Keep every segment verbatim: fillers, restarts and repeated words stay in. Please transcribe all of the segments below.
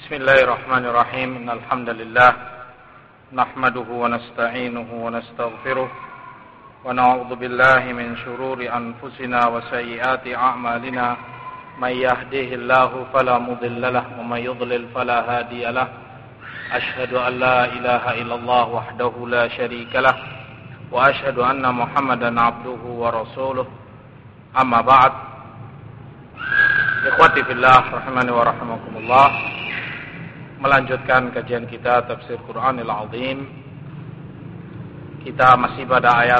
Bismillahirrahmanirrahim. Innal hamdalillah nahmaduhu wa nasta'inuhu wa nastaghfiruh wa na'udzu billahi min shururi anfusina wa sayyiati a'malina. May yahdihillahu fala mudilla lahu wa may yudlil fala hadiya lahu. Asyhadu an la ilaha illallah wahdahu la syarika lahu wa asyhadu anna Muhammadan 'abduhu wa rasuluh. Amma ba'd. Ikhwati fillah rahimani wa rahimakumullah. Melanjutkan kajian kita tafsir Quranil Azim. Kita masih pada ayat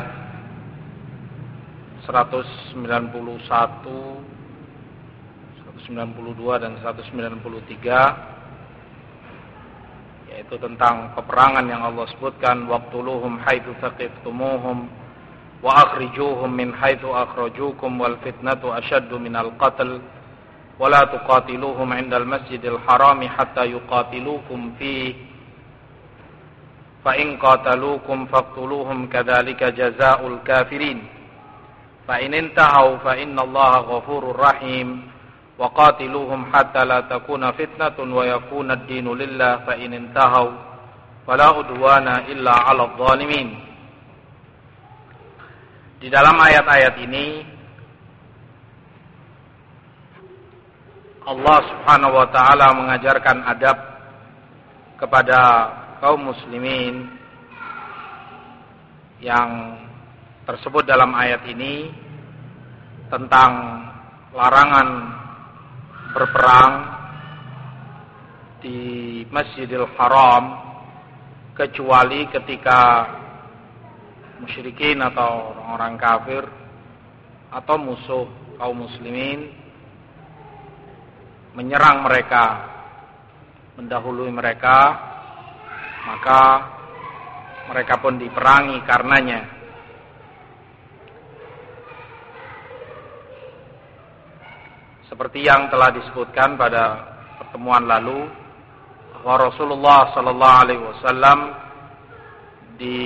seratus sembilan puluh satu, seratus sembilan puluh dua dan seratus sembilan puluh tiga, yaitu tentang peperangan yang Allah sebutkan, waqtuluhum haitsu thaqiftumuhum wa akhrijuhum min haitsu akhrajukum wal fitnatu asyaddu minal qatl ولا تقاتلوهم عند المسجد الحرام حتى يقاتلوكم فيه فإن قاتلوكم فاقتلوهم كذلك جزاء الكافرين فإن انتهوا فإن الله غفور رحيم وقاتلوهم حتى لا تكون فتنة ويكون الدين لله فإن انتهوا فلا عدوان إلا على الظالمين. Di dalam ayat-ayat ini Allah subhanahu wa ta'ala mengajarkan adab kepada kaum muslimin yang tersebut dalam ayat ini tentang larangan berperang di Masjidil Haram kecuali ketika musyrikin atau orang-orang kafir atau musuh kaum muslimin menyerang mereka, mendahului mereka, maka mereka pun diperangi karenanya. Seperti yang telah disebutkan pada pertemuan lalu, bahwa Rasulullah sallallahu alaihi wasallam di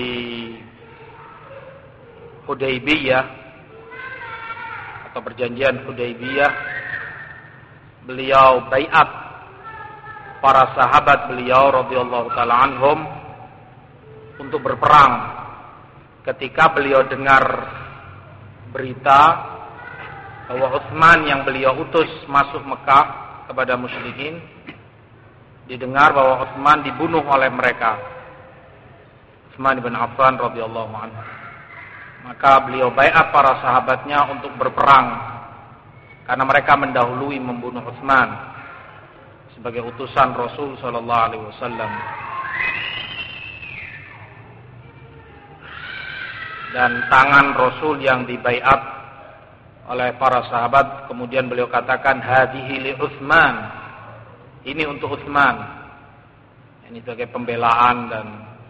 Hudaybiyah atau perjanjian Hudaybiyah, beliau baiat para sahabat beliau radhiyallahu taala anhum untuk berperang. Ketika beliau dengar berita bahwa Utsman yang beliau utus masuk Mekah kepada musyrikin, didengar bahwa Utsman dibunuh oleh mereka, Utsman bin Affan radhiyallahu anhu, maka beliau baiat para sahabatnya untuk berperang karena mereka mendahului membunuh Utsman sebagai utusan Rasul sallallahu alaihi wasallam. Dan tangan Rasul yang dibaiat oleh para sahabat, kemudian beliau katakan, hadihi li Utsman, ini untuk Utsman. Ini sebagai pembelaan dan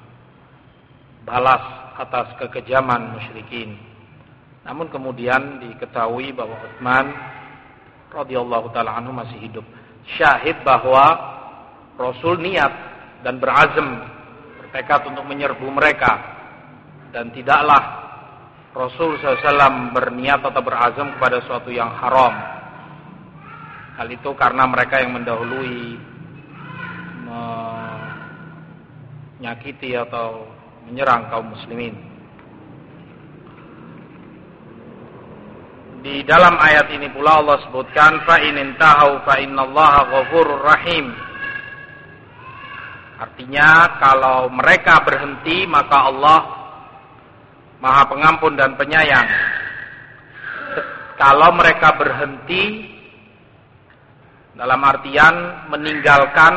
balas atas kekejaman musyrikin. Namun kemudian diketahui bahwa Utsman radhiyallahu taala anhu masih hidup. Syahid bahwa Rasul niat dan berazam, bertekad untuk menyerbu mereka, dan tidaklah Rasul sallallahu alaihi wasallam berniat atau berazam kepada suatu yang haram. Hal itu karena mereka yang mendahului menyakiti atau menyerang kaum muslimin. Di dalam ayat ini pula Allah sebutkan, fa in intahu fa innallaha ghafurur rahim. Artinya kalau mereka berhenti maka Allah Maha Pengampun dan Penyayang. Kalau mereka berhenti dalam artian meninggalkan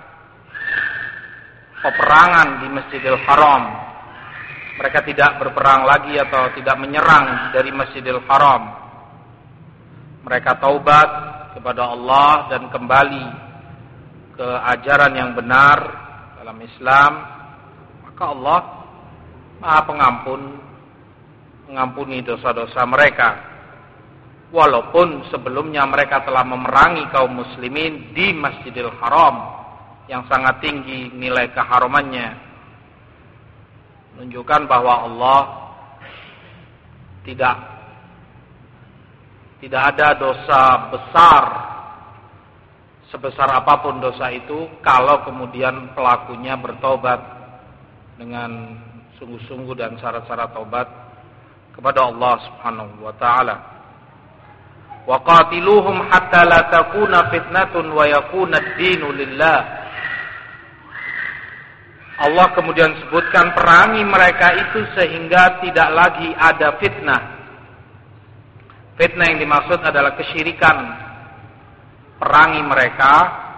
peperangan di Masjidil Haram, mereka tidak berperang lagi atau tidak menyerang dari Masjidil Haram, mereka taubat kepada Allah dan kembali ke ajaran yang benar dalam Islam, maka Allah Maha Pengampun, mengampuni dosa-dosa mereka. Walaupun sebelumnya mereka telah memerangi kaum muslimin di Masjidil Haram yang sangat tinggi nilai keharamannya, menunjukkan bahwa Allah tidak Tidak ada dosa besar sebesar apapun dosa itu, kalau kemudian pelakunya bertobat dengan sungguh-sungguh dan syarat-syarat taubat kepada Allah Subhanahu wa taala. Wa qatiluhum hatta la takuna fitnatun wa yakuna ad-dinu lillah. Allah kemudian sebutkan perangi mereka itu sehingga tidak lagi ada fitnah. Fitnah yang dimaksud adalah kesyirikan. Perangi mereka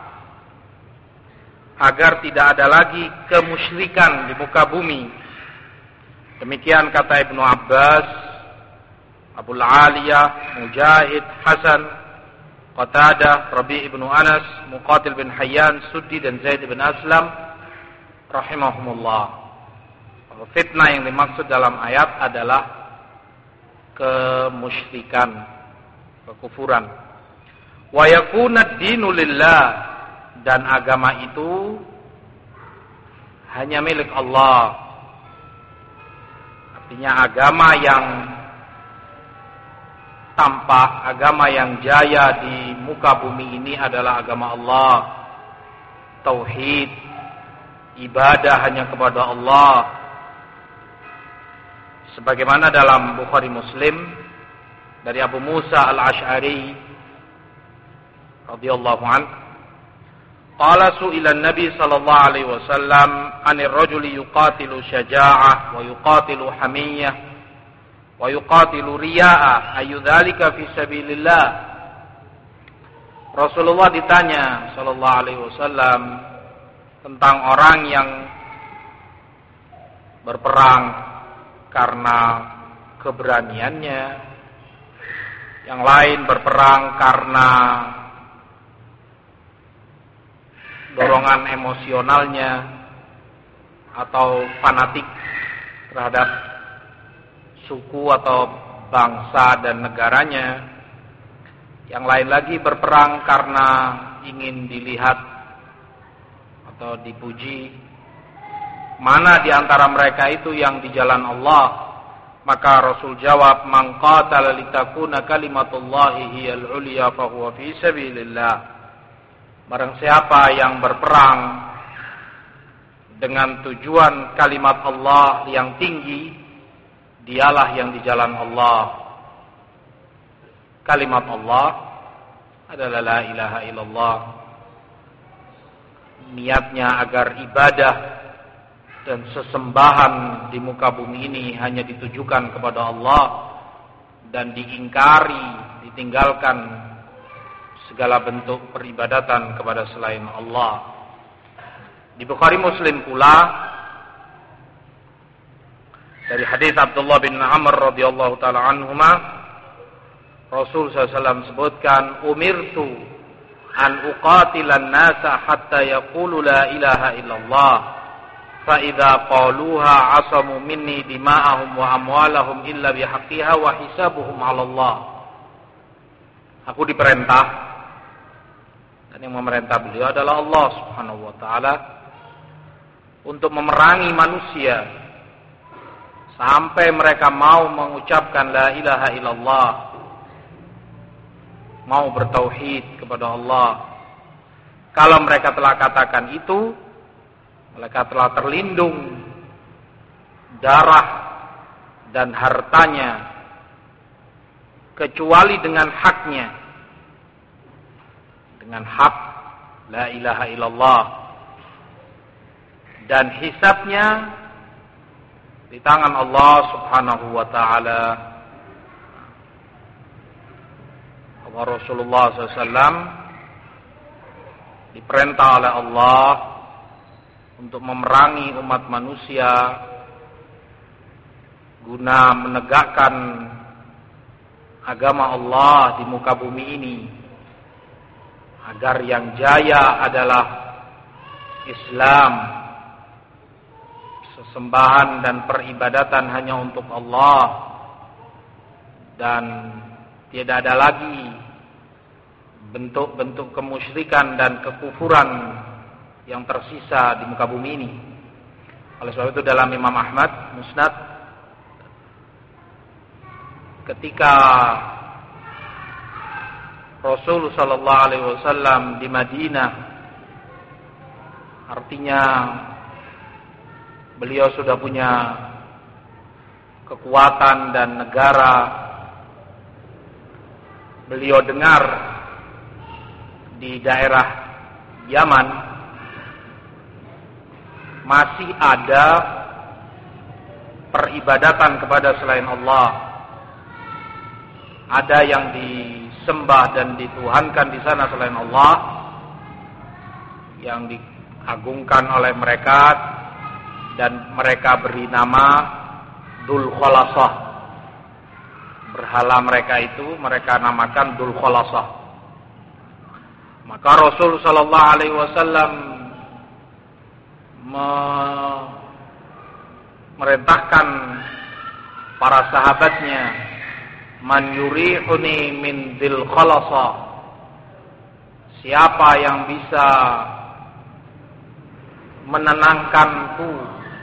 agar tidak ada lagi kemusyrikan di muka bumi. Demikian kata Ibnu Abbas, Abu Aliyah, Mujahid, Hasan, Qatadah, Rabi' ibnu Anas, Muqatil bin Hayyan, Suddi dan Zaid bin Aslam rahimahumullah. Fitnah yang dimaksud dalam ayat adalah kemusyrikan, kekufuran. Wa yakuna ad-dinu lillah, dan agama itu hanya milik Allah. Artinya agama yang tampak, agama yang jaya di muka bumi ini adalah agama Allah. Tauhid, ibadah hanya kepada Allah. Sebagaimana dalam Bukhari Muslim dari Abu Musa al-Ash'ari radhiyallahu anhu, qala su'ila an-nabi sallallahu alaihi wasallam 'anil rajuli yuqatilu syaja'ah wa yuqatilu hamiyyah wa yuqatilu riya'a ayu dzalika fi sabilillah. Rasulullah ditanya sallallahu alaihi wasallam tentang orang yang berperang karena keberaniannya, yang lain berperang karena dorongan emosionalnya atau fanatik terhadap suku atau bangsa dan negaranya. Yang lain lagi berperang karena ingin dilihat atau dipuji. Mana di antara mereka itu yang di jalan Allah? Maka Rasul jawab, man qatala litakuna kalimatullahi hiyal ulya fa huwa fi sabilillah. Barang siapa yang berperang dengan tujuan kalimat Allah yang tinggi, dialah yang di jalan Allah. Kalimat Allah adalah la ilaha illallah. Niatnya agar ibadah dan sesembahan di muka bumi ini hanya ditujukan kepada Allah dan diingkari, ditinggalkan segala bentuk peribadatan kepada selain Allah. Di Bukhari Muslim pula dari hadis Abdullah bin Amr radhiyallahu taala anhuma, Rasul sallallahu alaihi wasallam sebutkan, umirtu an uqatilan nasa hatta yaqulu la ilaha illallah fa idza qaluha asamu minni dima'ahum wa amwalahum illa bihaqqiha wa hisabuhum 'ala Allah. Aku diperintah, dan yang memerintah beliau adalah Allah Subhanahu wa taala, untuk memerangi manusia sampai mereka mau mengucapkan la ilaha illallah, mau bertauhid kepada Allah. Kalau mereka telah katakan itu, mereka telah terlindung darah dan hartanya kecuali dengan haknya, dengan hak la ilaha illallah, dan hisabnya di tangan Allah Subhanahu wa taala. Rasulullah sallallahu alaihi wasallam diperintah oleh Allah untuk memerangi umat manusia guna menegakkan agama Allah di muka bumi ini, agar yang jaya adalah Islam, sesembahan dan peribadatan hanya untuk Allah, dan tidak ada lagi bentuk-bentuk kemusyrikan dan kekufuran yang tersisa di muka bumi ini. Oleh sebab itu dalam Imam Ahmad Musnad, ketika Rasul sallallahu alaihi wasallam di Madinah, artinya beliau sudah punya kekuatan dan negara. Beliau dengar di daerah Yaman masih ada peribadatan kepada selain Allah. Ada yang disembah dan dituhankan di sana selain Allah, yang diagungkan oleh mereka, dan mereka beri nama Dzul Khalasah. Berhala mereka itu mereka namakan Dzul Khalasah. Maka Rasul sallallahu alaihi wasallam memerintahkan para sahabatnya, man yurihuni min Dzul Khalasah, siapa yang bisa menenangkanku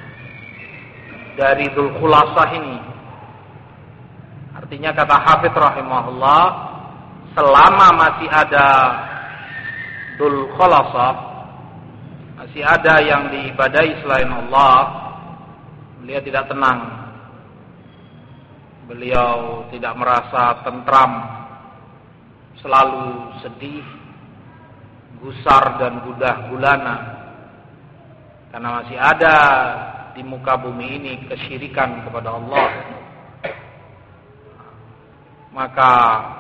dari Dzul Khalasah ini. Artinya kata Hafidz rahimahullah, selama masih ada Dzul Khalasah, masih ada yang diibadahi selain Allah, beliau tidak tenang. Beliau tidak merasa tentram, selalu sedih, gusar dan gundah gulana, karena masih ada di muka bumi ini kesyirikan kepada Allah. Maka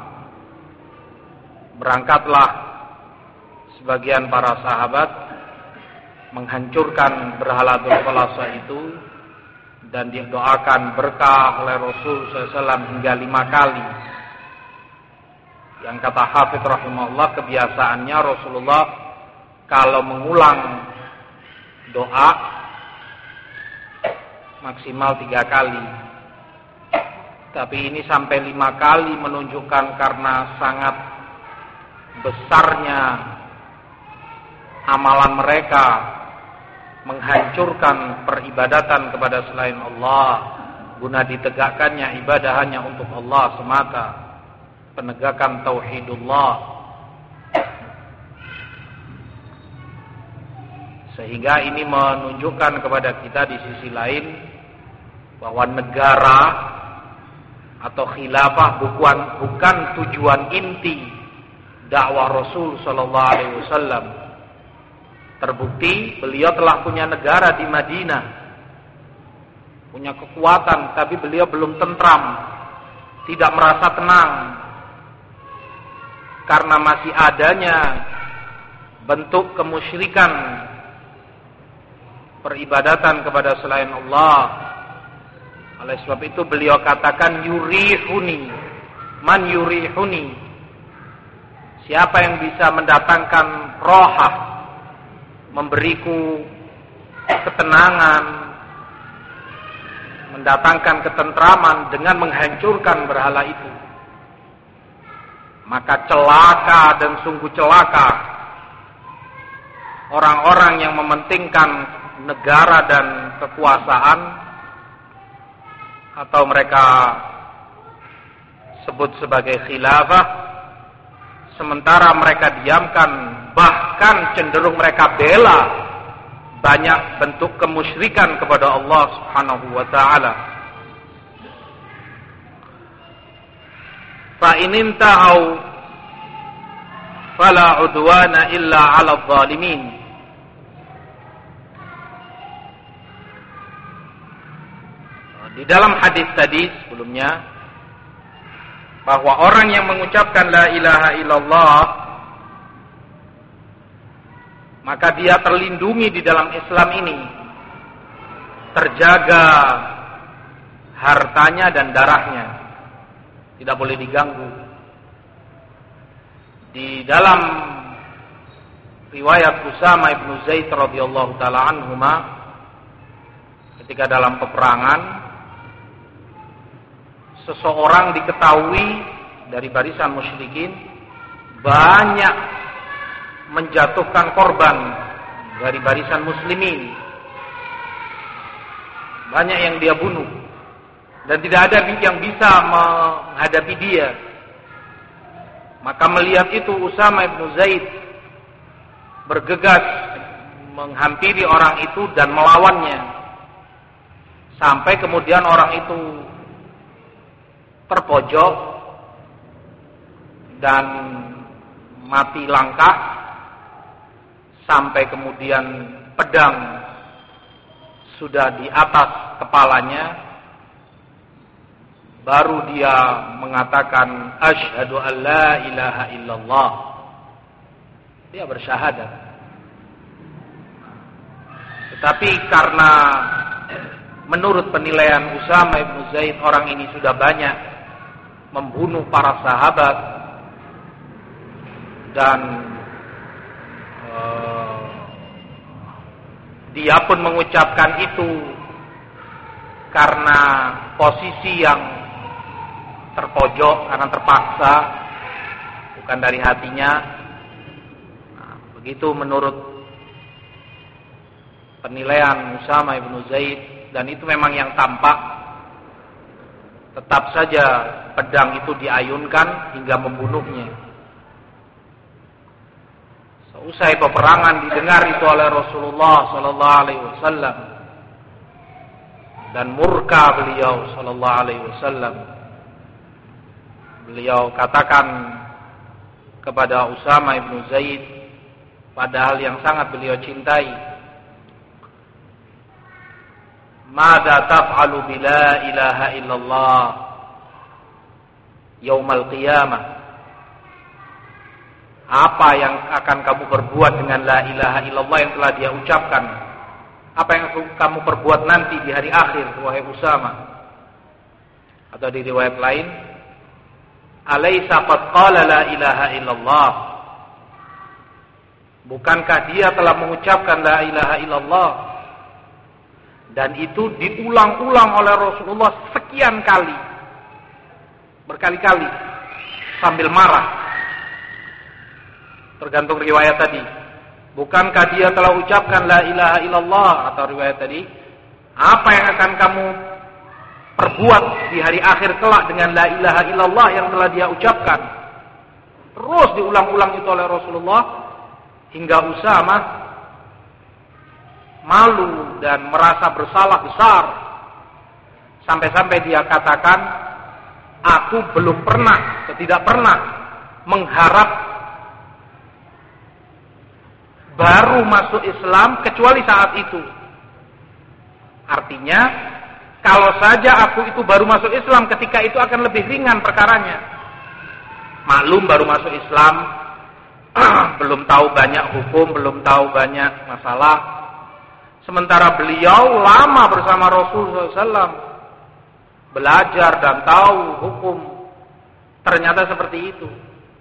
berangkatlah sebagian para sahabat menghancurkan berhala Dzul Khalasah itu, dan didoakan berkah oleh Rasul sallallahu alaihi wasallam hingga lima kali. Yang kata Hafidz rahimahullah, kebiasaannya Rasulullah kalau mengulang doa maksimal tiga kali, tapi ini sampai lima kali menunjukkan karena sangat besarnya amalan mereka menghancurkan peribadatan kepada selain Allah guna ditegakkannya ibadah hanya untuk Allah semata, penegakan tauhidullah. Sehingga ini menunjukkan kepada kita di sisi lain bahwa negara atau khilafah bukan bukan tujuan inti dakwah Rasul sallallahu alaihi wasallam. Terbukti beliau telah punya negara di Madinah, punya kekuatan, tapi beliau belum tentram, tidak merasa tenang, karena masih adanya bentuk kemusyrikan, peribadatan kepada selain Allah. Oleh sebab itu beliau katakan yurihuni, man yurihuni, siapa yang bisa mendatangkan rohah, memberiku ketenangan, mendatangkan ketentraman dengan menghancurkan berhala itu. Maka celaka dan sungguh celaka orang-orang yang mementingkan negara dan kekuasaan, atau mereka sebut sebagai khilafah, sementara mereka diamkan, bahkan cenderung mereka bela banyak bentuk kemusyrikan kepada Allah Subhanahu wa taala. Fa in intahau fala udwana illa 'alal zalimin. Di dalam hadis tadi sebelumnya, bahwa orang yang mengucapkan la ilaha illallah, maka dia terlindungi di dalam Islam ini, terjaga hartanya dan darahnya, tidak boleh diganggu. Di dalam riwayat Usama ibnu Zaid radhiyallahu taala anhuma, ketika dalam peperangan, seseorang diketahui dari barisan musyrikin banyak menjatuhkan korban dari barisan muslimin, banyak yang dia bunuh, dan tidak ada yang bisa menghadapi dia. Maka melihat itu Usama bin Zaid bergegas menghampiri orang itu dan melawannya. Sampai kemudian orang itu terpojok dan mati langkah, sampai kemudian pedang sudah di atas kepalanya, baru dia mengatakan asyhadu an la ilaha illallah. Dia bersyahadat. Tetapi karena menurut penilaian Usama bin Zaid, orang ini sudah banyak membunuh para sahabat dan uh, dia pun mengucapkan itu karena posisi yang terpojok, karena terpaksa, bukan dari hatinya. Nah, begitu menurut penilaian Usama bin Zaid, dan itu memang yang tampak. Tetap saja pedang itu diayunkan hingga membunuhnya. Seusai peperangan didengar itu oleh Rasulullah sallallahu alaihi wasallam, dan murka beliau sallallahu alaihi wasallam. Beliau katakan kepada Usama bin Zaid, padahal yang sangat beliau cintai, "Mada taf'alu bila ilaha illallah yaumal qiyamah?" Apa yang akan kamu perbuat dengan la ilaha illallah yang telah dia ucapkan? Apa yang kamu perbuat nanti di hari akhir, wahai Usama? Atau di riwayat lain, "Alaysa qad qala la ilaha illallah?" Bukankah dia telah mengucapkan la ilaha illallah? Dan itu diulang-ulang oleh Rasulullah sekian kali, berkali-kali, sambil marah. Tergantung riwayat tadi. Bukankah dia telah ucapkan la ilaha illallah? Atau riwayat tadi, apa yang akan kamu perbuat di hari akhir kelak dengan la ilaha illallah yang telah dia ucapkan? Terus diulang-ulang itu oleh Rasulullah, hingga Usama malu dan merasa bersalah besar. Sampai-sampai dia katakan, aku belum pernah, tidak pernah mengharap baru masuk Islam kecuali saat itu. Artinya, kalau saja aku itu baru masuk Islam, ketika itu akan lebih ringan perkaranya. Maklum baru masuk Islam, belum tahu banyak hukum, belum tahu banyak masalah. Sementara beliau lama bersama Rasulullah shallallahu alaihi wasallam, belajar dan tahu hukum. Ternyata seperti itu.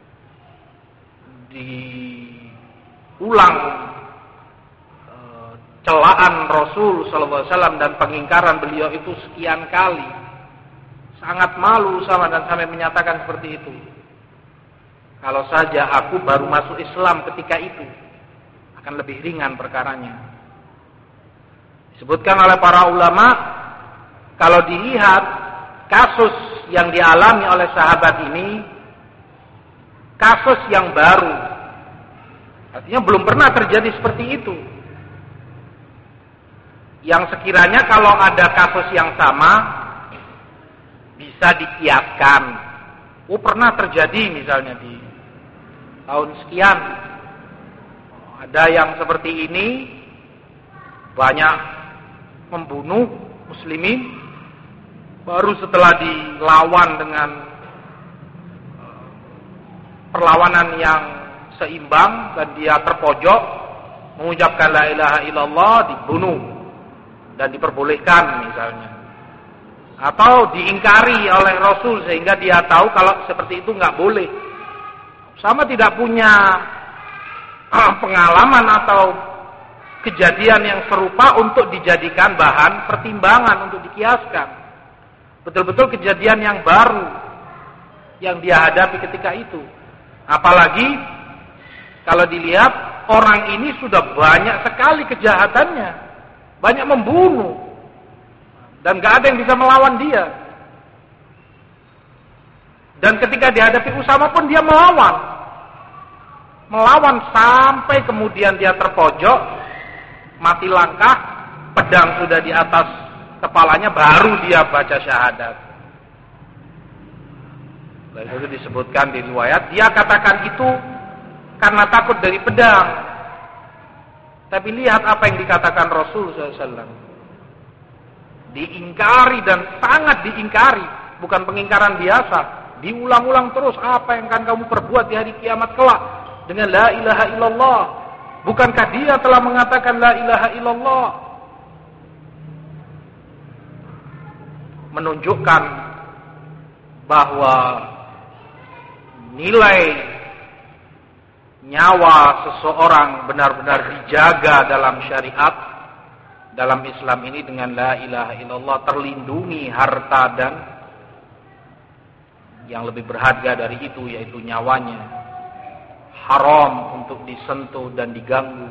Diulang uh, celaan Rasul shallallahu alaihi wasallam dan pengingkaran beliau itu sekian kali. Sangat malu sama dan sampai menyatakan seperti itu. Kalau saja aku baru masuk Islam ketika itu, akan lebih ringan perkaranya. Disebutkan oleh para ulama, kalau dilihat kasus yang dialami oleh sahabat ini, kasus yang baru. Artinya belum pernah terjadi seperti itu. Yang sekiranya kalau ada kasus yang sama, bisa dikiaskan. Oh, pernah terjadi misalnya di tahun sekian. Ada yang seperti ini, banyak membunuh muslimin, baru setelah dilawan dengan perlawanan yang seimbang dan dia terpojok mengucapkan la ilaha illallah, dibunuh dan diperbolehkan misalnya, atau diingkari oleh Rasul sehingga dia tahu kalau seperti itu nggak boleh. Sama tidak punya pengalaman atau kejadian yang serupa untuk dijadikan bahan pertimbangan untuk dikiaskan. Betul-betul kejadian yang baru yang dia hadapi ketika itu. Apalagi kalau dilihat orang ini sudah banyak sekali kejahatannya, banyak membunuh, dan gak ada yang bisa melawan dia. Dan ketika dihadapi Usama pun dia melawan. Melawan sampai kemudian dia terpojok, mati langkah, pedang sudah di atas kepalanya, baru dia baca syahadat. Dan itu disebutkan di riwayat, dia katakan itu karena takut dari pedang. Tapi lihat apa yang dikatakan Rasul sallallahu alaihi wasallam. Diingkari dan sangat diingkari. Bukan pengingkaran biasa. Diulang-ulang terus, apa yang akan kamu perbuat di hari kiamat kelak dengan la ilaha illallah. Bukankah dia telah mengatakan la ilaha illallah? Menunjukkan bahwa nilai nyawa seseorang benar-benar dijaga dalam syariat, dalam Islam ini dengan la ilaha illallah, terlindungi harta dan yang lebih berharga dari itu yaitu nyawanya. Haram untuk disentuh dan diganggu.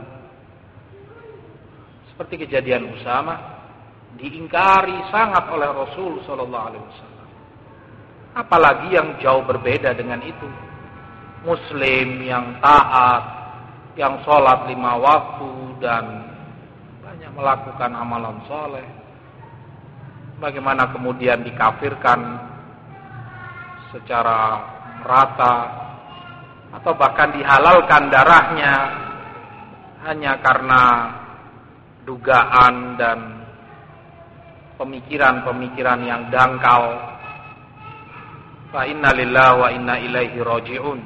Seperti kejadian Usama, diingkari sangat oleh Rasul sallallahu alaihi wasallam. Apalagi yang jauh berbeda dengan itu. Muslim yang taat, yang sholat lima waktu dan banyak melakukan amalan soleh. Bagaimana kemudian dikafirkan secara merata atau bahkan dihalalkan darahnya hanya karena dugaan dan pemikiran-pemikiran yang dangkal. Fa inna lillahi wa inna ilaihi raji'un.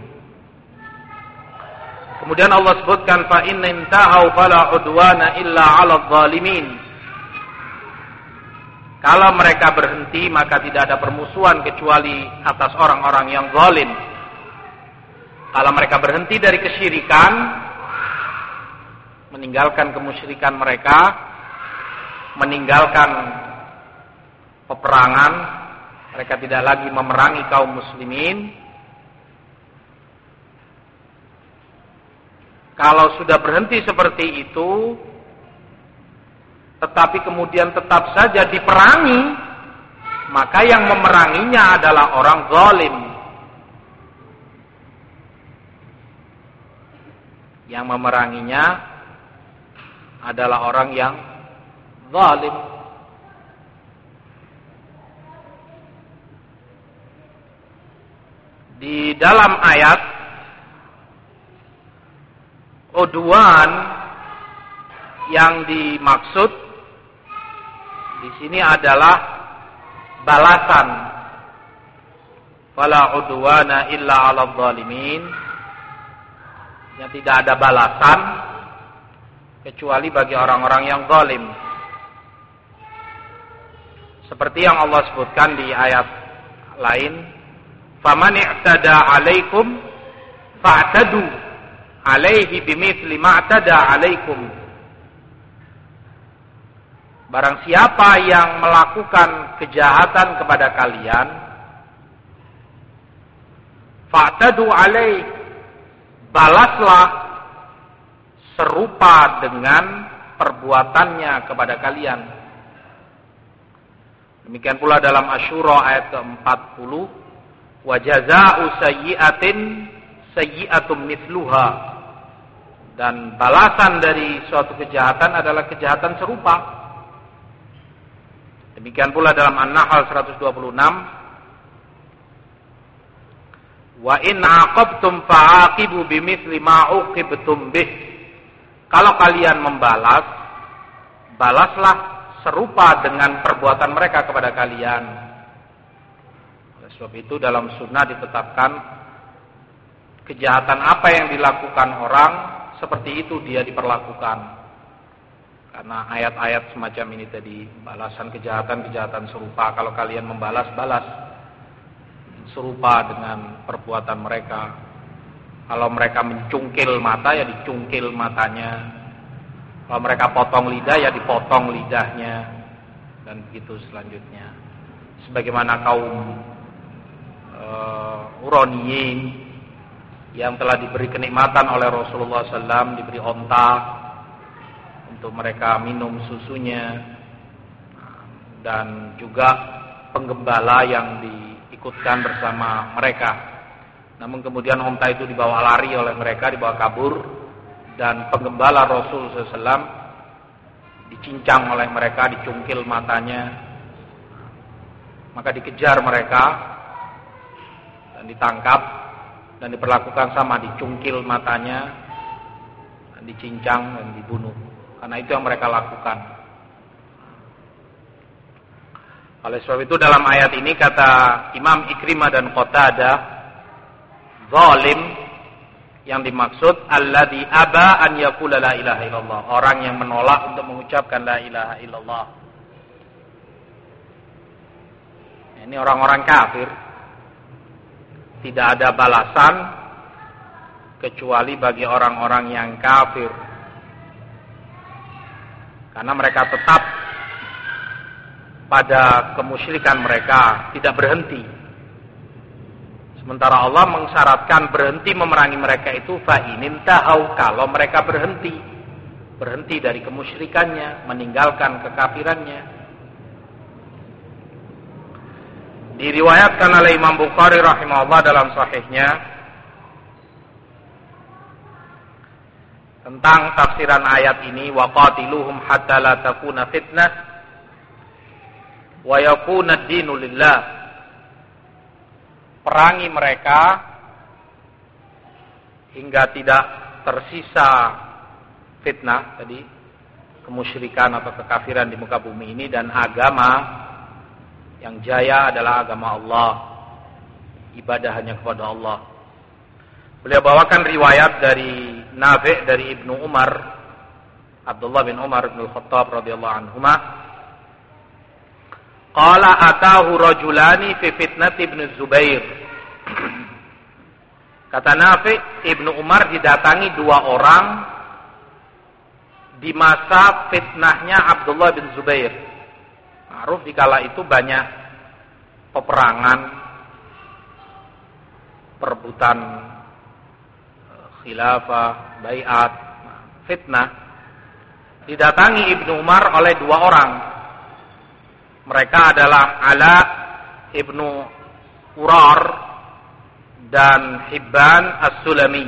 Kemudian Allah sebutkan fa in intahau fala udwana illa 'alal zalimin. Kalau mereka berhenti maka tidak ada permusuhan kecuali atas orang-orang yang zalim. Kalau mereka berhenti dari kesyirikan, meninggalkan kemusyrikan mereka, meninggalkan peperangan, mereka tidak lagi memerangi kaum muslimin. Kalau sudah berhenti seperti itu, tetapi kemudian tetap saja diperangi, maka yang memeranginya adalah orang zalim. Yang memeranginya adalah orang yang zalim. Di dalam ayat udwan yang dimaksud di sini adalah balasan. Fala udwana illa 'alal zalimin. Yang tidak ada balasan kecuali bagi orang-orang yang zalim. Seperti yang Allah sebutkan di ayat lain, faman i'tada 'alaikum fa'tadu 'alaihi bimithli ma'tada 'alaikum. Barang siapa yang melakukan kejahatan kepada kalian, fa'tadu 'alaihi, balaslah serupa dengan perbuatannya kepada kalian. Demikian pula dalam Asy-Syura ayat keempat puluh, wa jazaa'u sayyi'atin sayyi'atun mithluha. Dan balasan dari suatu kejahatan adalah kejahatan serupa. Demikian pula dalam An-Nahl seratus dua puluh enam, wa in 'aqabtum fa'aqibu bimithli ma 'uqibtum bih. Kalau kalian membalas, balaslah serupa dengan perbuatan mereka kepada kalian. Oleh sebab itu dalam sunnah ditetapkan kejahatan apa yang dilakukan orang, seperti itu dia diperlakukan. Karena ayat-ayat semacam ini tadi, balasan kejahatan-kejahatan serupa. Kalau kalian membalas, balas serupa dengan perbuatan mereka. Kalau mereka mencungkil mata, ya dicungkil matanya. Kalau mereka potong lidah, ya dipotong lidahnya. Dan begitu selanjutnya. Sebagaimana kaum uh, Uraniyin yang telah diberi kenikmatan oleh Rasulullah sallallahu alaihi wasallam, diberi onta untuk mereka minum susunya, dan juga penggembala yang di ikutkan bersama mereka. Namun kemudian unta itu dibawa lari oleh mereka, dibawa kabur, dan penggembala Rasul sallallahu alaihi wasallam dicincang oleh mereka, dicungkil matanya, maka dikejar mereka dan ditangkap dan diperlakukan sama, dicungkil matanya, dan dicincang dan dibunuh. Karena itu yang mereka lakukan. Oleh sebab itu dalam ayat ini kata Imam Ikrimah dan Qatadah, zalim yang dimaksud alladzi aba an yaqula la ilaha illallah, orang yang menolak untuk mengucapkan la ilaha illallah. Ini orang-orang kafir. Tidak ada balasan kecuali bagi orang-orang yang kafir. Karena mereka tetap pada kemusyrikan mereka, tidak berhenti. Sementara Allah mensyaratkan berhenti memerangi mereka itu fa inin tahau, kalau mereka berhenti, berhenti dari kemusyrikannya, meninggalkan kekafirannya. Diriwayatkan oleh Imam Bukhari rahimahullah dalam sahihnya tentang tafsiran ayat ini, wa qatiluhum hatta la takuna fitnah wa yakuna ad-dinu lillah. Perangi mereka hingga tidak tersisa fitnah, tadi kemusyrikan atau kekafiran di muka bumi ini, dan agama yang jaya adalah agama Allah, ibadah hanya kepada Allah. Beliau bawakan riwayat dari Nafi' dari Ibnu Umar, Abdullah bin Umar bin Khattab radhiyallahu anhuma, qala atahu rajulani fi fitnati Ibnu Zubair. Kata Nafi', Ibnu Umar didatangi dua orang di masa fitnahnya Abdullah bin Zubair. Ma'ruf dikala itu banyak peperangan, perebutan khilafah, baiat, fitnah. Didatangi Ibnu Umar oleh dua orang. Mereka adalah Ala Ibnu Urar dan Hibban As-Sulami.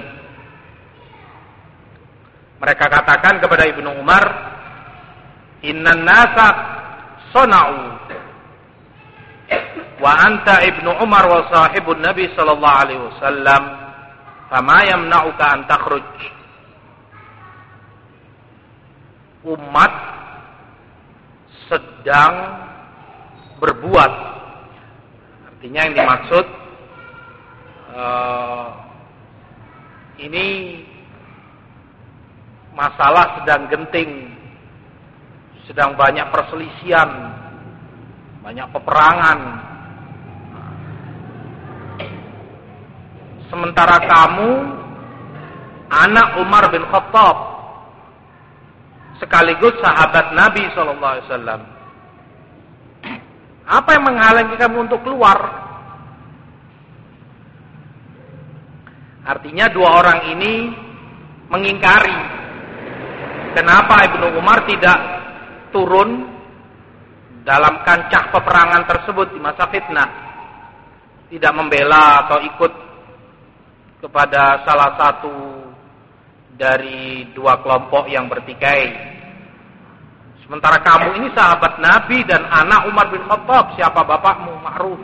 Mereka katakan kepada Ibnu Umar, innan nasa sona'u wa anta Ibnu Umar wa sahibun Nabi sallallahu alaihi wasallam, fama yamna'uka an takhruj. Umat sedang berbuat, artinya yang dimaksud uh, ini masalah sedang genting, sedang banyak perselisihan, banyak peperangan. Sementara kamu anak Umar bin Khattab, sekaligus sahabat Nabi shallallahu alaihi wasallam. Apa yang menghalangi kamu untuk keluar? Artinya dua orang ini mengingkari kenapa Ibnu Umar tidak turun dalam kancah peperangan tersebut di masa fitnah, tidak membela atau ikut kepada salah satu dari dua kelompok yang bertikai. Sementara kamu ini sahabat Nabi dan anak Umar bin Khattab, siapa bapakmu? Ma'ruf.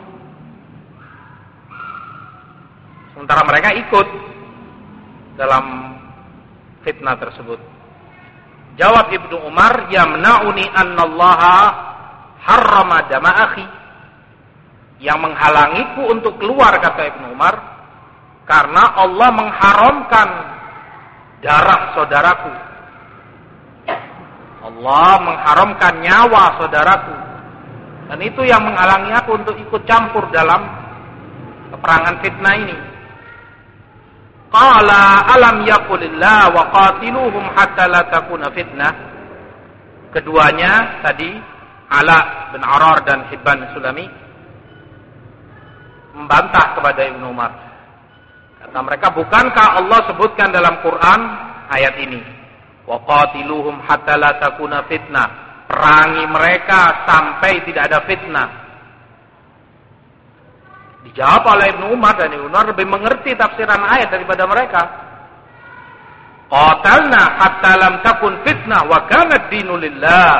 Sementara mereka ikut dalam fitnah tersebut. Jawab Ibnu Umar, yamna'uni annallaha harrama dama akhi. Yang menghalangiku untuk keluar, kata Ibnu Umar, karena Allah mengharamkan darah saudaraku. Allah mengharamkan nyawa saudaraku. Dan itu yang menghalangi aku untuk ikut campur dalam peperangan fitnah ini. Qala alam yaqulillah wa qatiluhum hatta la takuna fitnah. Keduanya tadi, Ala bin Arar dan Hibban Sulami, membantah kepada Ibnu Umar. Kata mereka, bukankah Allah sebutkan dalam Quran ayat ini, wa qatiluhum hatta la takuna fitnah, perangi mereka sampai tidak ada fitnah. Dijawab oleh Ibnu Umar, dan Ibnu Umar lebih mengerti tafsiran ayat daripada mereka. Qatalna hatta lam takun fitnah wa kana ad-dinu lillah.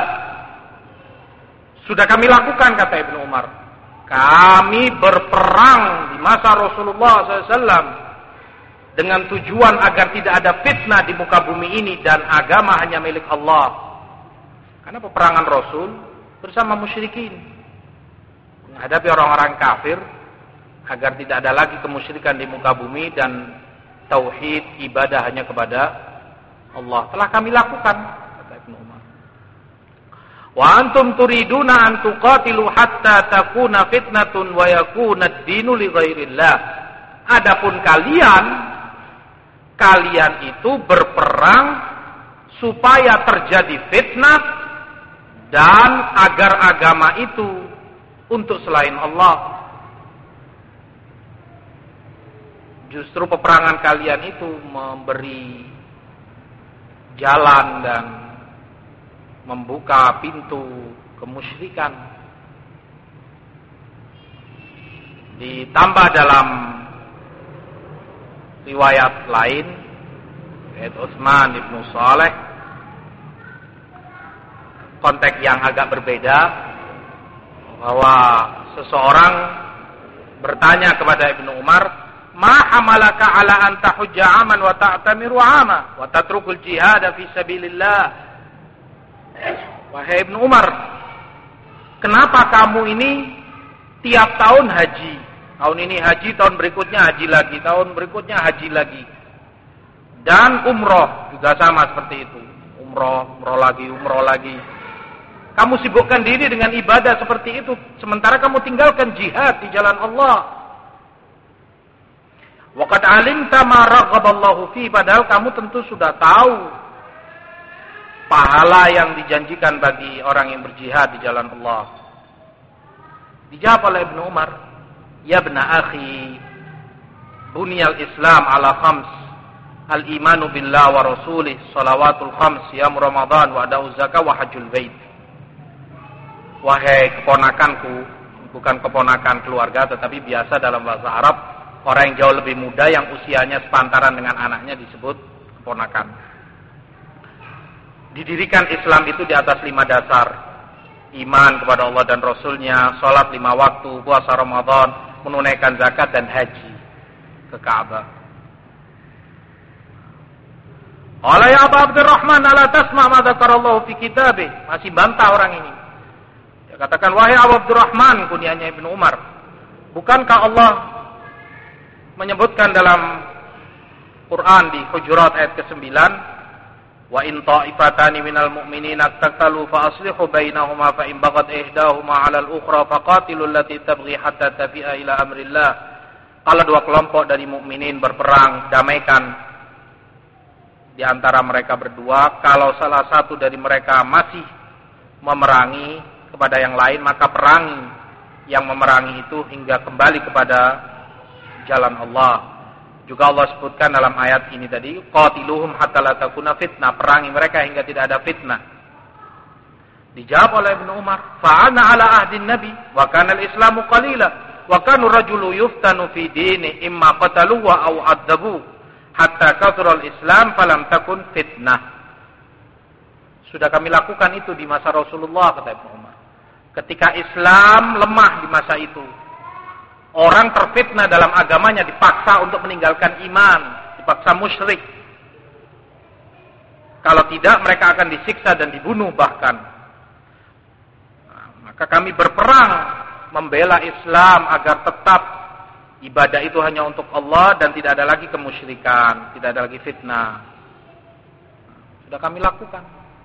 Sudah kami lakukan, kata Ibnu Umar. Kami berperang di masa Rasulullah shallallahu alaihi wasallam dengan tujuan agar tidak ada fitnah di muka bumi ini dan agama hanya milik Allah. Karena peperangan Rasul bersama musyrikin menghadapi orang-orang kafir agar tidak ada lagi kemusyrikan di muka bumi dan tauhid ibadah hanya kepada Allah. Telah kami lakukan, kata Ibnu Umar. Wa antum turiduna an tuqatilu hatta takuna fitnatun wa yakuna ad-dinu li ghairillah. Adapun kalian kalian itu berperang supaya terjadi fitnah dan agar agama itu untuk selain Allah. Justru peperangan kalian itu memberi jalan dan membuka pintu kemusyrikan. Ditambah dalam riwayat lain, yaitu Utsman ibnu Saleh, konteks yang agak berbeda, bahwa seseorang bertanya kepada Ibnu Umar, "Ma hamalaka ala an tahujja aman wa ta'tamiru ama wa tatrukul jihad fi sabilillah?" Wahai Ibnu Umar, kenapa kamu ini tiap tahun haji? Tahun ini haji, tahun berikutnya haji lagi, tahun berikutnya haji lagi. Dan umroh juga sama seperti itu. Umroh, umroh lagi, umroh lagi. Kamu sibukkan diri dengan ibadah seperti itu, sementara kamu tinggalkan jihad di jalan Allah. Wa qad alimta ma raghaballahu fi, padahal kamu tentu sudah tahu pahala yang dijanjikan bagi orang yang berjihad di jalan Allah. Dijawab oleh Ibnu Umar, "Ya ibna akhi, buniyal Islam ala khams, al-imanu billah wa rasulih, salawatul khams, siyam Ramadan, wa ada'uz zakah, wa hajjul bait." Wahai keponakanku, bukan keponakan keluarga, tetapi biasa dalam bahasa Arab, orang yang jauh lebih muda yang usianya sepantaran dengan anaknya disebut keponakan. Didirikan Islam itu di atas lima dasar. Iman kepada Allah dan Rasulnya, sholat lima waktu, puasa Ramadan, menunaikan zakat, dan haji ke Ka'bah. Qala ya Aba Abdurrahman, ala tasma' ma dzakarallahu fi kitabih. Masih bantah orang ini. Dia katakan, wahai Abu Abdurrahman, kunyanya Ibnu Umar, bukankah Allah menyebutkan dalam Quran di Hujurat ayat kesembilan, wa in ta'ifatani minal mu'minina iqtatalu fa aslihu bainahuma fa in baghat ihdahuma 'alal ukhra faqatilul lati tabghi hatta tafi'a ila amrillah. Kalau dua kelompok dari mukminin berperang, damaikan di antara mereka berdua. Kalau salah satu dari mereka masih memerangi kepada yang lain, maka perangi yang memerangi itu hingga kembali kepada jalan Allah. Juga Allah sebutkan dalam ayat ini tadi, qatiluhum hatta la takuna fitnah, perangi mereka hingga tidak ada fitnah. Dijawab oleh Ibnu Umar, fa'ana ala ahdin nabi wa kana al-islamu qalila wa kanu rajulu yuftanu fi dini imma qatalu wa aw adzabu hatta kathura al-islam falam takun fitnah. Sudah kami lakukan itu di masa Rasulullah, kata Ibnu Umar. Ketika Islam lemah di masa itu, orang terfitnah dalam agamanya, dipaksa untuk meninggalkan iman, dipaksa musyrik. Kalau tidak, mereka akan disiksa dan dibunuh bahkan. Nah, maka kami berperang membela Islam agar tetap ibadah itu hanya untuk Allah dan tidak ada lagi kemusyrikan, tidak ada lagi fitnah. Sudah kami lakukan.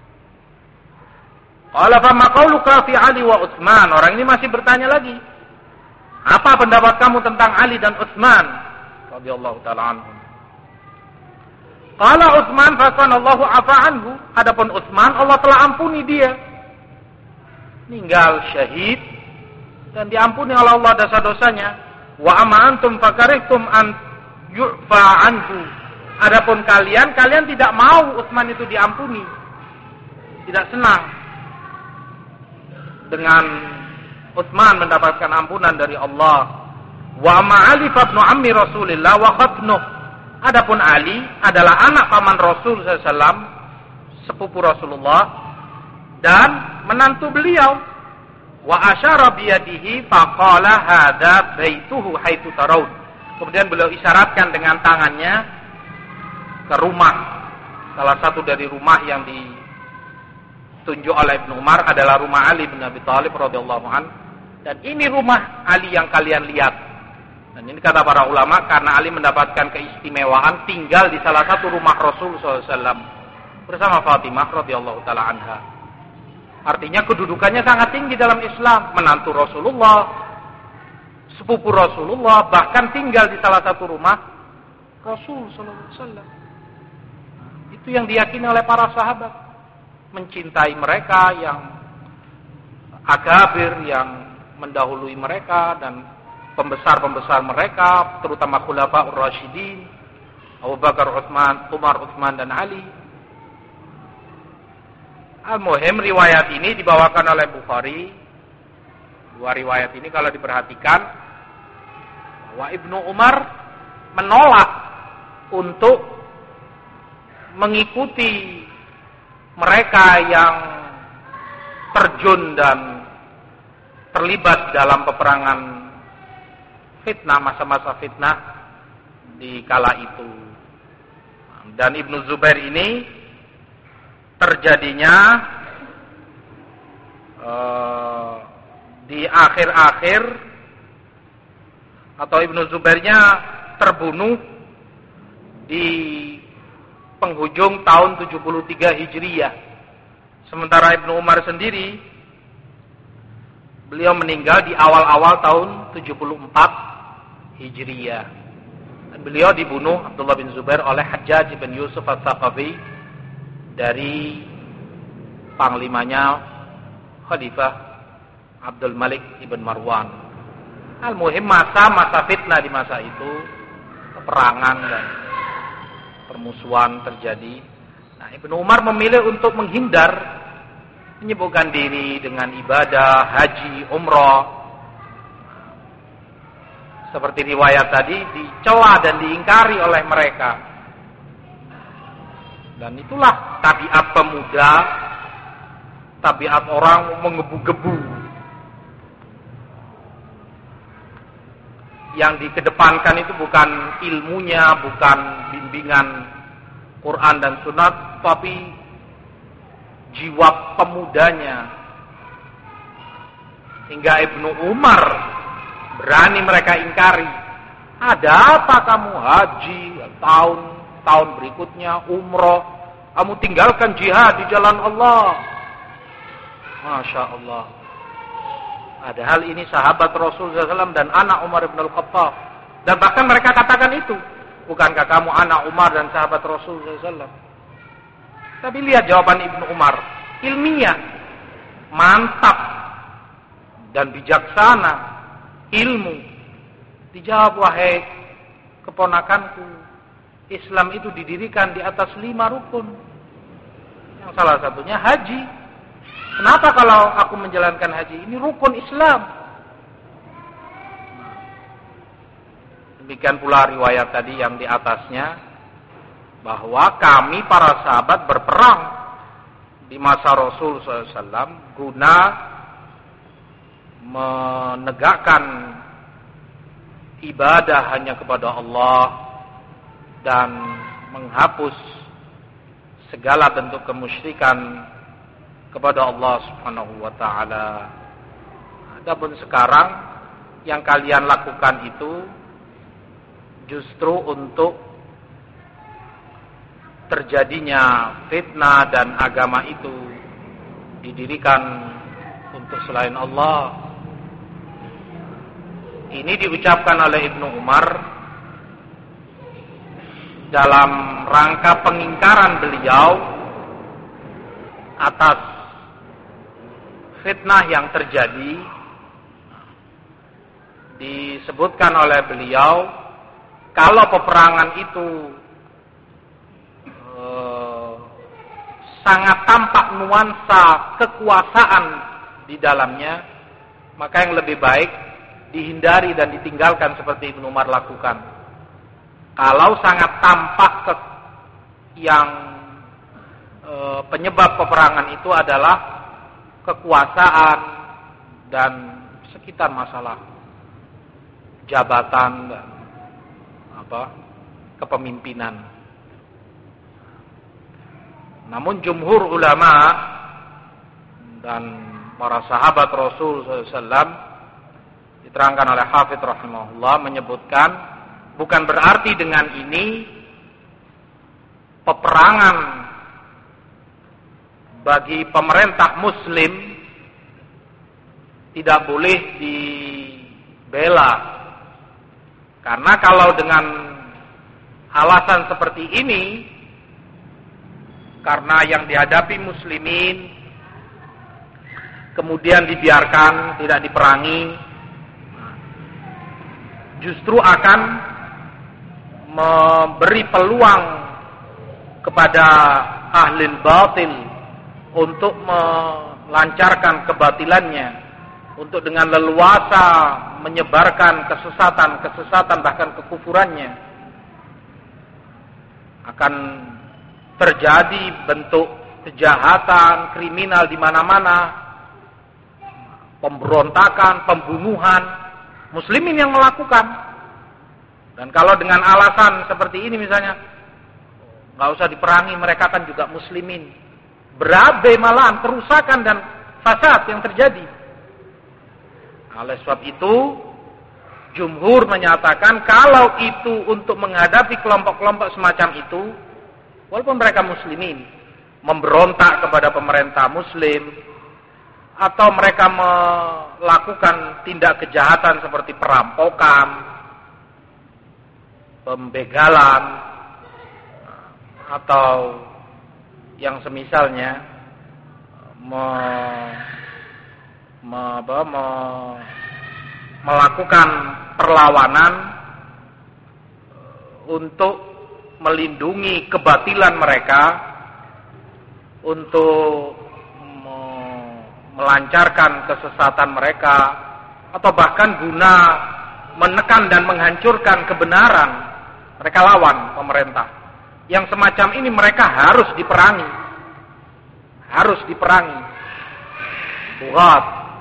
Qala fa ma qauluka fi Ali wa Utsman? Orang ini masih bertanya lagi. Apa pendapat kamu tentang Ali dan Utsman radhiyallahu taala anhum? Qala Utsman fa sanallahu afa anhu. Adapun Utsman, Allah telah ampuni dia. Meninggal syahid dan diampuni oleh Allah dosa-dosanya. Wa amma antum fakarihtum an yu'fa anhu. Adapun kalian, kalian tidak mau Utsman itu diampuni. Tidak senang dengan Utsman mendapatkan ampunan dari Allah. Wa ma'ali ibnu ammi Rasulillah wa khatnuh. Adapun Ali adalah anak paman Rasul sallallahu alaihi wasallam, sepupu Rasulullah dan menantu beliau. Wa asyara biyadihi faqala hadza baituhu haitsu tarawun. Kemudian beliau isyaratkan dengan tangannya ke rumah, salah satu dari rumah yang ditunjuk oleh Ibnu Umar adalah rumah Ali bin Abi Thalib radhiyallahu an. Dan ini rumah Ali yang kalian lihat. Dan ini kata para ulama karena Ali mendapatkan keistimewaan tinggal di salah satu rumah Rasul sallallahu alaihi wasallam bersama Fatimah radhiyallahu taala anha. Artinya kedudukannya sangat tinggi dalam Islam, menantu Rasulullah, sepupu Rasulullah, bahkan tinggal di salah satu rumah Rasul sallallahu alaihi wasallam. Itu yang diyakini oleh para sahabat, mencintai mereka yang akabir, yang mendahului mereka dan pembesar-pembesar mereka, terutama Khulafaur Rasyidin, Abu Bakar, Utsman, Umar, Utsman dan Ali. Al-Muhim riwayat ini dibawakan oleh Bukhari. Dua riwayat ini kalau diperhatikan bahwa Ibnu Umar menolak untuk mengikuti mereka yang terjun dan terlibat dalam peperangan fitnah, masa-masa fitnah di kala itu. Dan Ibnu Zubair ini terjadinya uh, di akhir-akhir, atau Ibnu Zubairnya terbunuh di penghujung tahun tujuh puluh tiga Hijriyah. Sementara Ibnu Umar sendiri beliau meninggal di awal-awal tahun tujuh puluh empat Hijriyah. Dan beliau dibunuh Abdullah bin Zubair oleh Hajjaj bin Yusuf Al-Thaqafi dari panglimanya Khalifah Abdul Malik ibn Marwan. Al-Muhim masa-masa fitnah di masa itu, peperangan dan permusuhan terjadi. Nah, Ibnu Umar memilih untuk menghindar, menyibukkan diri dengan ibadah, haji, umrah. Seperti riwayat tadi, dicela dan diingkari oleh mereka. Dan itulah tabiat pemuda, tabiat orang menggebu-gebu. Yang dikedepankan itu bukan ilmunya, bukan bimbingan Quran dan Sunnah, tapi jiwa pemudanya. Hingga Ibnu Umar berani mereka ingkari. Ada apa kamu haji tahun tahun berikutnya umroh, kamu tinggalkan jihad di jalan Allah? Masya Allah. Padahal ini sahabat Rasul sallallahu alaihi wasallam dan anak Umar bin Al-Khattab. Dan bahkan mereka katakan itu, bukankah kamu anak Umar dan sahabat Rasul sallallahu alaihi wasallam? Tapi lihat jawaban Ibnu Umar, ilmiah, mantap dan bijaksana, ilmu. Dijawab, wahai keponakanku, Islam itu didirikan di atas lima rukun. Yang salah satunya haji. Kenapa kalau aku menjalankan haji? Ini rukun Islam. Demikian pula riwayat tadi yang di atasnya, bahwa kami para sahabat berperang di masa Rasul sallallahu alaihi wasallam guna menegakkan ibadah hanya kepada Allah dan menghapus segala bentuk kemusyrikan kepada Allah Subhanahu wa taala. Adapun sekarang yang kalian lakukan itu justru untuk terjadinya fitnah dan agama itu didirikan untuk selain Allah. Ini diucapkan oleh Ibnu Umar dalam rangka pengingkaran beliau atas fitnah yang terjadi. Disebutkan oleh beliau, kalau peperangan itu eh, sangat tampak nuansa kekuasaan di dalamnya, maka yang lebih baik dihindari dan ditinggalkan seperti Ibnu Umar lakukan. Kalau sangat tampak ke yang e, penyebab peperangan itu adalah kekuasaan dan sekitar masalah jabatan dan apa kepemimpinan. Namun jumhur ulama dan para sahabat Rasul sallallahu alaihi wasallam diterangkan oleh Hafidz rahimahullah menyebutkan bukan berarti dengan ini peperangan bagi pemerintah muslim tidak boleh dibela. Karena kalau dengan alasan seperti ini, karena yang dihadapi muslimin kemudian dibiarkan, tidak diperangi, justru akan memberi peluang kepada ahli batil untuk melancarkan kebatilannya, untuk dengan leluasa menyebarkan kesesatan-kesesatan bahkan kekufurannya. Akan terjadi bentuk kejahatan, kriminal di mana-mana, pemberontakan, pembunuhan, muslimin yang melakukan. Dan kalau dengan alasan seperti ini misalnya, nggak usah diperangi, mereka kan juga muslimin. Berabe malahan kerusakan dan fasad yang terjadi. Oleh sebab itu, jumhur menyatakan kalau itu untuk menghadapi kelompok-kelompok semacam itu, walaupun mereka muslimin, memberontak kepada pemerintah muslim, atau mereka melakukan tindak kejahatan seperti perampokan, pembegalan, atau yang semisalnya me, me, apa, me, melakukan perlawanan untuk melindungi kebatilan mereka, untuk melancarkan kesesatan mereka, atau bahkan guna menekan dan menghancurkan kebenaran, mereka lawan pemerintah. Yang semacam ini mereka harus diperangi, harus diperangi, buat.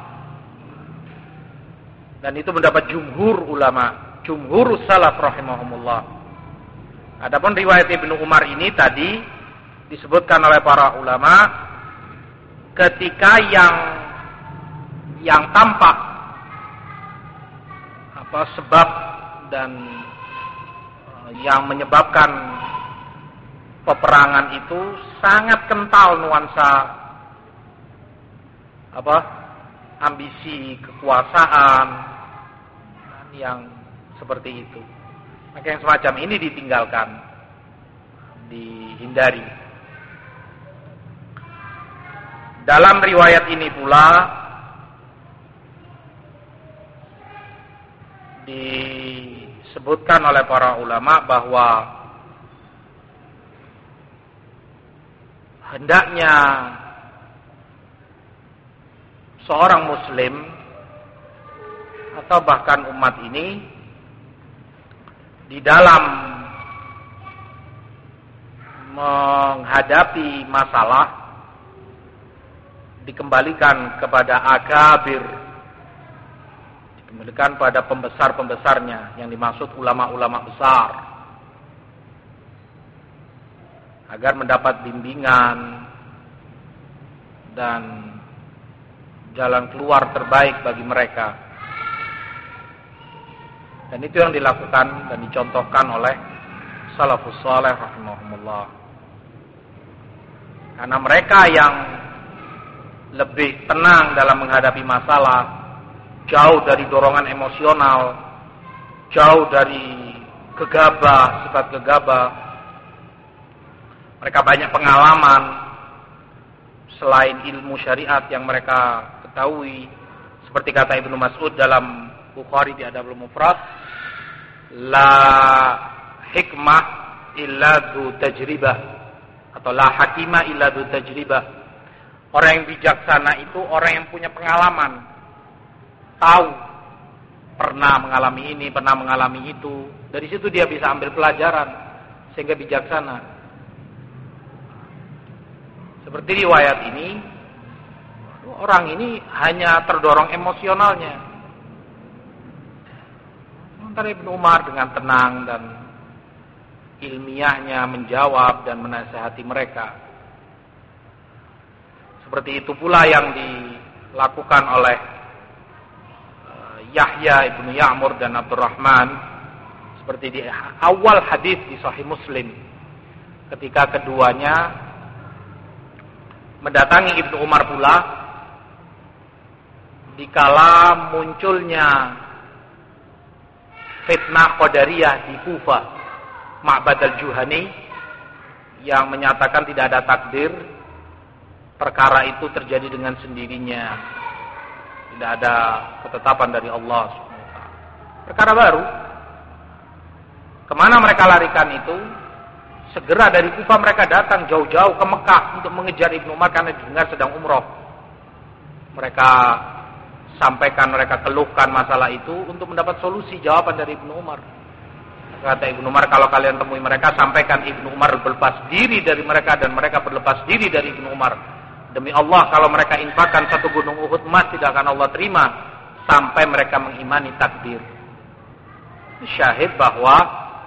Dan itu mendapat jumhur ulama, jumhur salaf rahimahumullah. Adapun riwayat Ibnu Umar ini tadi disebutkan oleh para ulama, ketika yang yang tampak apa sebab dan uh, yang menyebabkan peperangan itu sangat kental nuansa apa ambisi kekuasaan yang seperti itu. Maka yang semacam ini ditinggalkan, dihindari. Dalam riwayat ini pula disebutkan oleh para ulama bahwa hendaknya seorang muslim atau bahkan umat ini di dalam menghadapi masalah dikembalikan kepada akabir, dikembalikan pada pembesar-pembesarnya, yang dimaksud ulama-ulama besar, agar mendapat bimbingan dan jalan keluar terbaik bagi mereka. Dan itu yang dilakukan dan dicontohkan oleh salafus saleh rahimahumullah. Karena mereka yang lebih tenang dalam menghadapi masalah, jauh dari dorongan emosional, jauh dari gegabah, sifat gegabah. Mereka banyak pengalaman selain ilmu syariat yang mereka ketahui. Seperti kata Ibnu Mas'ud dalam Bukhari di Adabul Mufrad, la hikmah illa du tajribah, atau la hakimah illa du tajribah. Orang yang bijaksana itu orang yang punya pengalaman, tahu pernah mengalami ini, pernah mengalami itu. Dari situ dia bisa ambil pelajaran sehingga bijaksana. Seperti riwayat ini, orang ini hanya terdorong emosionalnya. Sementara Ibnu Umar dengan tenang dan ilmiahnya menjawab dan menasihati mereka. Seperti itu pula yang dilakukan oleh Yahya ibnu Ya'mur dan Abdurrahman, seperti di awal hadis di Sahih Muslim, ketika keduanya mendatangi Ibnu Umar pula dikala munculnya fitnah Qadariyah di Kufah, Ma'bad al-Juhani yang menyatakan tidak ada takdir, perkara itu terjadi dengan sendirinya. Tidak ada ketetapan dari Allah subhanahu wa taala. Perkara baru. Kemana mereka larikan itu? Segera dari Kufah mereka datang jauh-jauh ke Mekah untuk mengejar Ibnu Umar karena didengar sedang umroh. Mereka sampaikan, mereka keluhkan masalah itu untuk mendapat solusi jawaban dari Ibnu Umar. Kata Ibnu Umar, kalau kalian temui mereka, sampaikan Ibnu Umar berlepas diri dari mereka dan mereka berlepas diri dari Ibnu Umar. Demi Allah, kalau mereka infakkan satu gunung Uhud emas, tidak akan Allah terima sampai mereka mengimani takdir. Syahid bahwa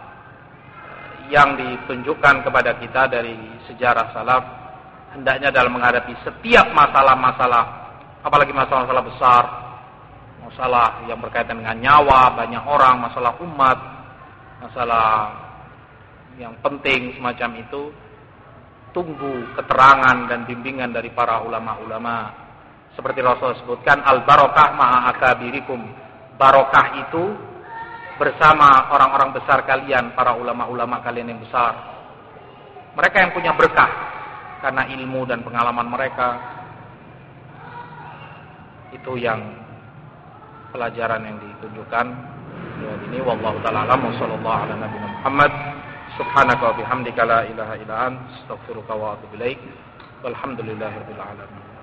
yang ditunjukkan kepada kita dari sejarah salaf, hendaknya dalam menghadapi setiap masalah-masalah, apalagi masalah-masalah besar, masalah yang berkaitan dengan nyawa banyak orang, masalah umat, masalah yang penting semacam itu, tunggu keterangan dan bimbingan dari para ulama-ulama. Seperti Rasul sebutkan, al-barokah ma'a akabirikum. Barokah itu bersama orang-orang besar kalian, para ulama-ulama kalian yang besar. Mereka yang punya berkah karena ilmu dan pengalaman mereka. Itu yang pelajaran yang ditunjukkan. Ya, ini wallahu ta'ala alam, sallallahu ala nabiyina Muhammad. Subhanaka wa bihamdika la ilaha illa anta, astaghfiruka wa atubu ilaik. Walhamdulillahirabbil alamin.